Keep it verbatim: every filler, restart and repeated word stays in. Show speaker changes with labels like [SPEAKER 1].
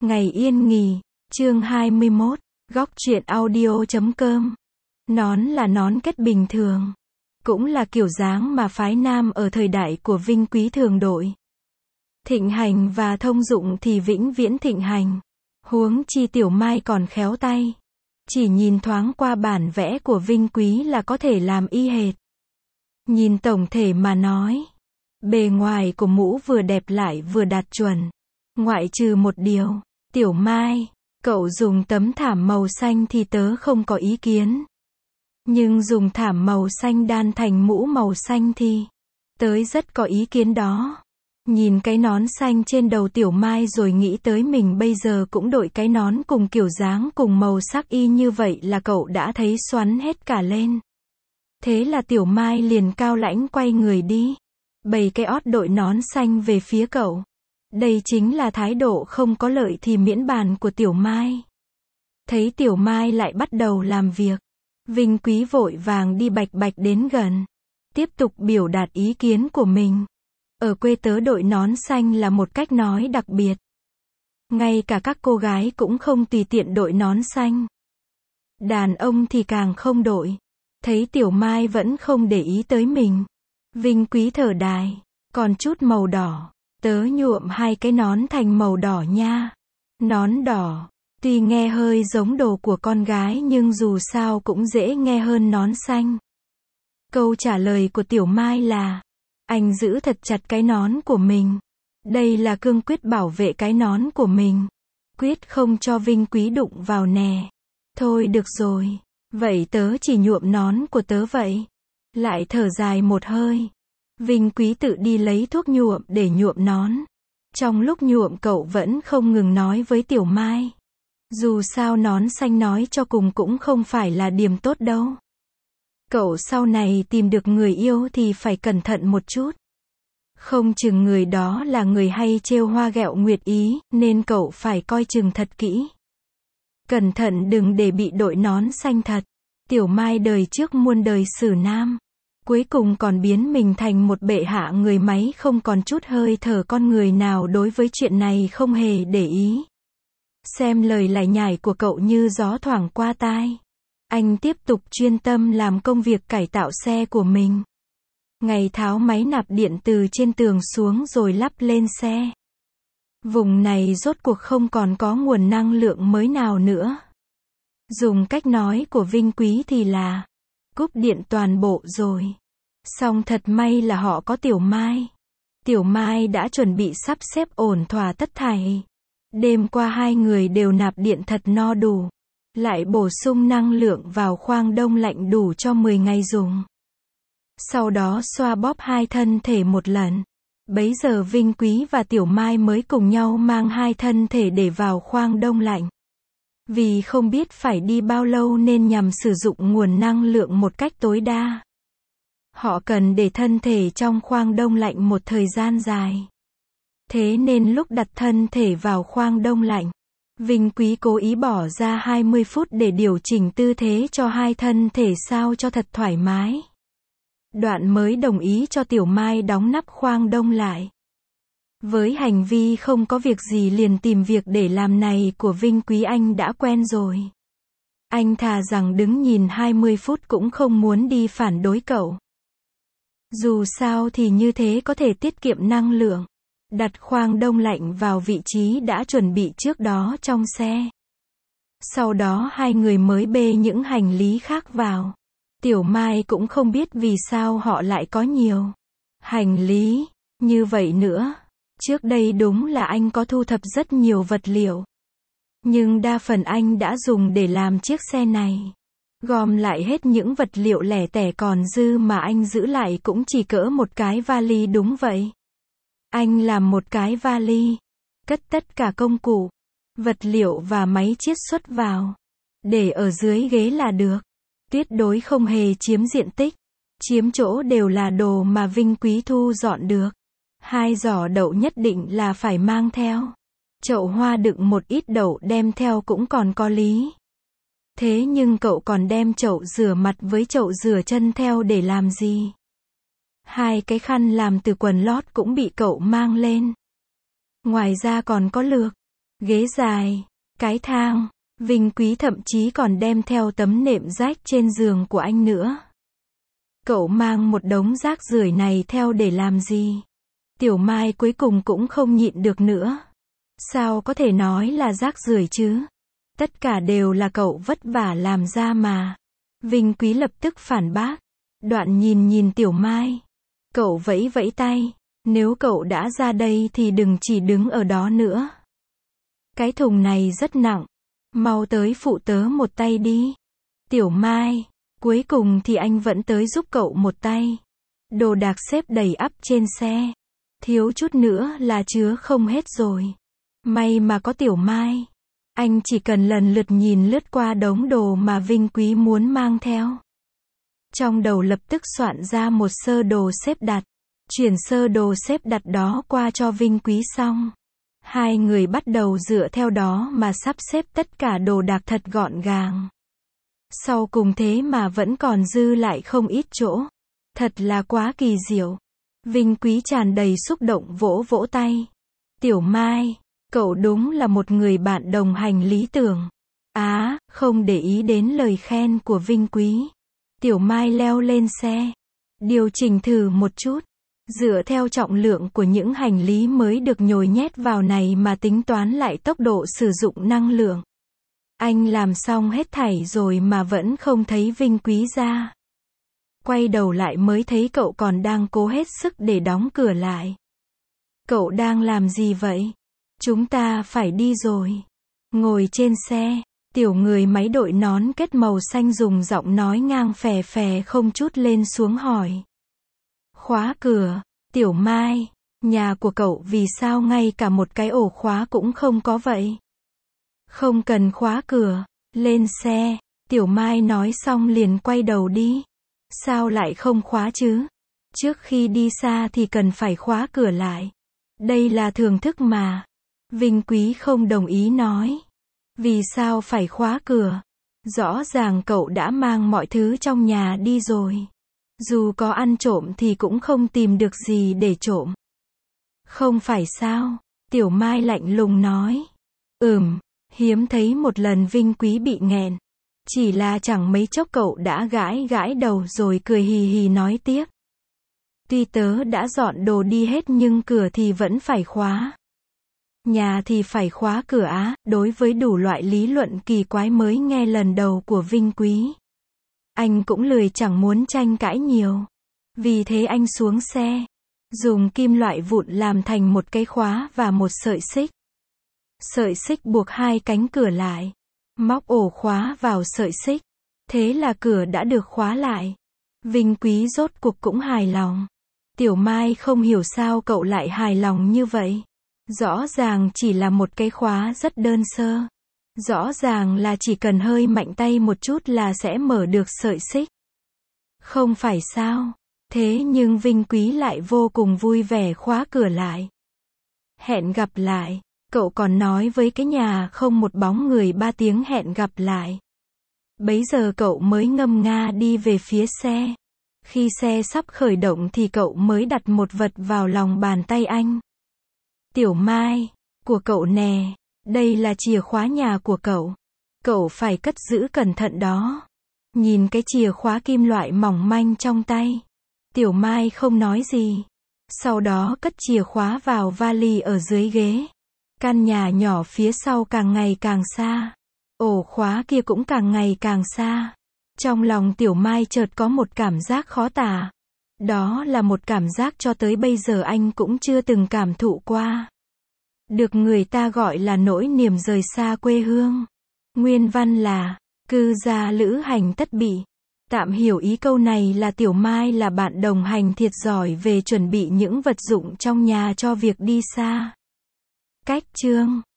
[SPEAKER 1] Ngày yên nghỉ, chương hai mươi mốt, góc truyện audio chấm com. Nón là nón kết bình thường. Cũng là kiểu dáng mà phái nam ở thời đại của Vinh Quý thường đội. Thịnh hành và thông dụng thì vĩnh viễn thịnh hành. Huống chi Tiểu Mai còn khéo tay. Chỉ nhìn thoáng qua bản vẽ của Vinh Quý là có thể làm y hệt. Nhìn tổng thể mà nói, bề ngoài của mũ vừa đẹp lại vừa đạt chuẩn. Ngoại trừ một điều, Tiểu Mai, cậu dùng tấm thảm màu xanh thì tớ không có ý kiến. Nhưng dùng thảm màu xanh đan thành mũ màu xanh thì, tớ rất có ý kiến đó. Nhìn cái nón xanh trên đầu Tiểu Mai rồi nghĩ tới mình bây giờ cũng đội cái nón cùng kiểu dáng cùng màu sắc y như vậy là cậu đã thấy xoắn hết cả lên. Thế là Tiểu Mai liền cao lãnh quay người đi, bày cái ót đội nón xanh về phía cậu. Đây chính là thái độ không có lợi thì miễn bàn của Tiểu Mai. Thấy Tiểu Mai lại bắt đầu làm việc, Vinh Quý vội vàng đi bạch bạch đến gần, tiếp tục biểu đạt ý kiến của mình. Ở quê tớ đội nón xanh là một cách nói đặc biệt. Ngay cả các cô gái cũng không tùy tiện đội nón xanh. Đàn ông thì càng không đội. Thấy Tiểu Mai vẫn không để ý tới mình, Vinh Quý thở dài, còn chút màu đỏ, tớ nhuộm hai cái nón thành màu đỏ nha. Nón đỏ, tuy nghe hơi giống đồ của con gái nhưng dù sao cũng dễ nghe hơn nón xanh. Câu trả lời của Tiểu Mai là, anh giữ thật chặt cái nón của mình. Đây là cương quyết bảo vệ cái nón của mình. Quyết không cho Vinh Quý đụng vào nè. Thôi được rồi, vậy tớ chỉ nhuộm nón của tớ vậy. Lại thở dài một hơi. Vinh Quý tự đi lấy thuốc nhuộm để nhuộm nón. Trong lúc nhuộm cậu vẫn không ngừng nói với Tiểu Mai. Dù sao nón xanh nói cho cùng cũng không phải là điểm tốt đâu. Cậu sau này tìm được người yêu thì phải cẩn thận một chút. Không chừng người đó là người hay trêu hoa ghẹo nguyệt ý, nên cậu phải coi chừng thật kỹ. Cẩn thận đừng để bị đội nón xanh thật. Tiểu Mai đời trước muôn đời xử nam. Cuối cùng còn biến mình thành một bệ hạ người máy không còn chút hơi thở con người nào đối với chuyện này không hề để ý. Xem lời lải nhải của cậu như gió thoảng qua tai. Anh tiếp tục chuyên tâm làm công việc cải tạo xe của mình. Ngày tháo máy nạp điện từ trên tường xuống rồi lắp lên xe. Vùng này rốt cuộc không còn có nguồn năng lượng mới nào nữa. Dùng cách nói của Vinh Quý thì là cúp điện toàn bộ rồi. Song thật may là họ có Tiểu Mai. Tiểu Mai đã chuẩn bị sắp xếp ổn thỏa tất thảy. Đêm qua hai người đều nạp điện thật no đủ. Lại bổ sung năng lượng vào khoang đông lạnh đủ cho mười ngày dùng. Sau đó xoa bóp hai thân thể một lần. Bấy giờ Vinh Quý và Tiểu Mai mới cùng nhau mang hai thân thể để vào khoang đông lạnh. Vì không biết phải đi bao lâu nên nhằm sử dụng nguồn năng lượng một cách tối đa. Họ cần để thân thể trong khoang đông lạnh một thời gian dài. Thế nên lúc đặt thân thể vào khoang đông lạnh, Vinh Quý cố ý bỏ ra hai mươi phút để điều chỉnh tư thế cho hai thân thể sao cho thật thoải mái. Đoạn mới đồng ý cho Tiểu Mai đóng nắp khoang đông lại. Với hành vi không có việc gì liền tìm việc để làm này của Vinh Quý anh đã quen rồi. Anh thà rằng đứng nhìn hai mươi phút cũng không muốn đi phản đối cậu. Dù sao thì như thế có thể tiết kiệm năng lượng. Đặt khoang đông lạnh vào vị trí đã chuẩn bị trước đó trong xe. Sau đó hai người mới bê những hành lý khác vào. Tiểu Mai cũng không biết vì sao họ lại có nhiều hành lý như vậy nữa. Trước đây đúng là anh có thu thập rất nhiều vật liệu. Nhưng đa phần anh đã dùng để làm chiếc xe này. Gom lại hết những vật liệu lẻ tẻ còn dư mà anh giữ lại cũng chỉ cỡ một cái vali đúng vậy. Anh làm một cái vali, cất tất cả công cụ, vật liệu và máy chiết xuất vào. Để ở dưới ghế là được. Tuyệt đối không hề chiếm diện tích. Chiếm chỗ đều là đồ mà Vinh Quý thu dọn được. Hai giỏ đậu nhất định là phải mang theo. Chậu hoa đựng một ít đậu đem theo cũng còn có lý. Thế nhưng cậu còn đem chậu rửa mặt với chậu rửa chân theo để làm gì? Hai cái khăn làm từ quần lót cũng bị cậu mang lên. Ngoài ra còn có lược, ghế dài, cái thang. Vinh Quý thậm chí còn đem theo tấm nệm rách trên giường của anh nữa. Cậu mang một đống rác rưởi này theo để làm gì? Tiểu Mai cuối cùng cũng không nhịn được nữa. Sao có thể nói là rác rưởi chứ? Tất cả đều là cậu vất vả làm ra mà. Vinh Quý lập tức phản bác. Đoạn nhìn nhìn Tiểu Mai. Cậu vẫy vẫy tay. Nếu cậu đã ra đây thì đừng chỉ đứng ở đó nữa. Cái thùng này rất nặng. Mau tới phụ tớ một tay đi. Tiểu Mai. Cuối cùng thì anh vẫn tới giúp cậu một tay. Đồ đạc xếp đầy ắp trên xe. Thiếu chút nữa là chứa không hết rồi. May mà có Tiểu Mai. Anh chỉ cần lần lượt nhìn lướt qua đống đồ mà Vinh Quý muốn mang theo. Trong đầu lập tức soạn ra một sơ đồ xếp đặt. Chuyển sơ đồ xếp đặt đó qua cho Vinh Quý xong. Hai người bắt đầu dựa theo đó mà sắp xếp tất cả đồ đạc thật gọn gàng. Sau cùng thế mà vẫn còn dư lại không ít chỗ. Thật là quá kỳ diệu. Vinh Quý tràn đầy xúc động vỗ vỗ tay. Tiểu Mai, cậu đúng là một người bạn đồng hành lý tưởng. Á, à, không để ý đến lời khen của Vinh Quý. Tiểu Mai leo lên xe. Điều chỉnh thử một chút. Dựa theo trọng lượng của những hành lý mới được nhồi nhét vào này mà tính toán lại tốc độ sử dụng năng lượng. Anh làm xong hết thảy rồi mà vẫn không thấy Vinh Quý ra. Quay đầu lại mới thấy cậu còn đang cố hết sức để đóng cửa lại. Cậu đang làm gì vậy? Chúng ta phải đi rồi. Ngồi trên xe, tiểu người máy đội nón kết màu xanh dùng giọng nói ngang phè phè không chút lên xuống hỏi. Khóa cửa, Tiểu Mai, nhà của cậu vì sao ngay cả một cái ổ khóa cũng không có vậy? Không cần khóa cửa, lên xe, Tiểu Mai nói xong liền quay đầu đi. Sao lại không khóa chứ? Trước khi đi xa thì cần phải khóa cửa lại. Đây là thưởng thức mà. Vinh Quý không đồng ý nói. Vì sao phải khóa cửa? Rõ ràng cậu đã mang mọi thứ trong nhà đi rồi. Dù có ăn trộm thì cũng không tìm được gì để trộm. Không phải sao? Tiểu Mai lạnh lùng nói. Ừm, hiếm thấy một lần Vinh Quý bị nghẹn. Chỉ là chẳng mấy chốc cậu đã gãi gãi đầu rồi cười hì hì nói tiếp. Tuy tớ đã dọn đồ đi hết nhưng cửa thì vẫn phải khóa. Nhà thì phải khóa cửa á, đối với đủ loại lý luận kỳ quái mới nghe lần đầu của Vinh Quý. Anh cũng lười chẳng muốn tranh cãi nhiều. Vì thế anh xuống xe. Dùng kim loại vụn làm thành một cái khóa và một sợi xích. Sợi xích buộc hai cánh cửa lại. Móc ổ khóa vào sợi xích. Thế là cửa đã được khóa lại. Vinh Quý rốt cuộc cũng hài lòng. Tiểu Mai không hiểu sao cậu lại hài lòng như vậy. Rõ ràng chỉ là một cái khóa rất đơn sơ. Rõ ràng là chỉ cần hơi mạnh tay một chút là sẽ mở được sợi xích. Không phải sao? Thế nhưng Vinh Quý lại vô cùng vui vẻ khóa cửa lại. Hẹn gặp lại. Cậu còn nói với cái nhà không một bóng người ba tiếng hẹn gặp lại. Bấy giờ cậu mới ngâm nga đi về phía xe. Khi xe sắp khởi động thì cậu mới đặt một vật vào lòng bàn tay anh. Tiểu Mai, của cậu nè, đây là chìa khóa nhà của cậu. Cậu phải cất giữ cẩn thận đó. Nhìn cái chìa khóa kim loại mỏng manh trong tay. Tiểu Mai không nói gì. Sau đó cất chìa khóa vào vali ở dưới ghế. Căn nhà nhỏ phía sau càng ngày càng xa. Ổ khóa kia cũng càng ngày càng xa. Trong lòng Tiểu Mai chợt có một cảm giác khó tả. Đó là một cảm giác cho tới bây giờ anh cũng chưa từng cảm thụ qua. Được người ta gọi là nỗi niềm rời xa quê hương. Nguyên văn là, cư gia lữ hành tất bị. Tạm hiểu ý câu này là Tiểu Mai là bạn đồng hành thiệt giỏi về chuẩn bị những vật dụng trong nhà cho việc đi xa. Cách chương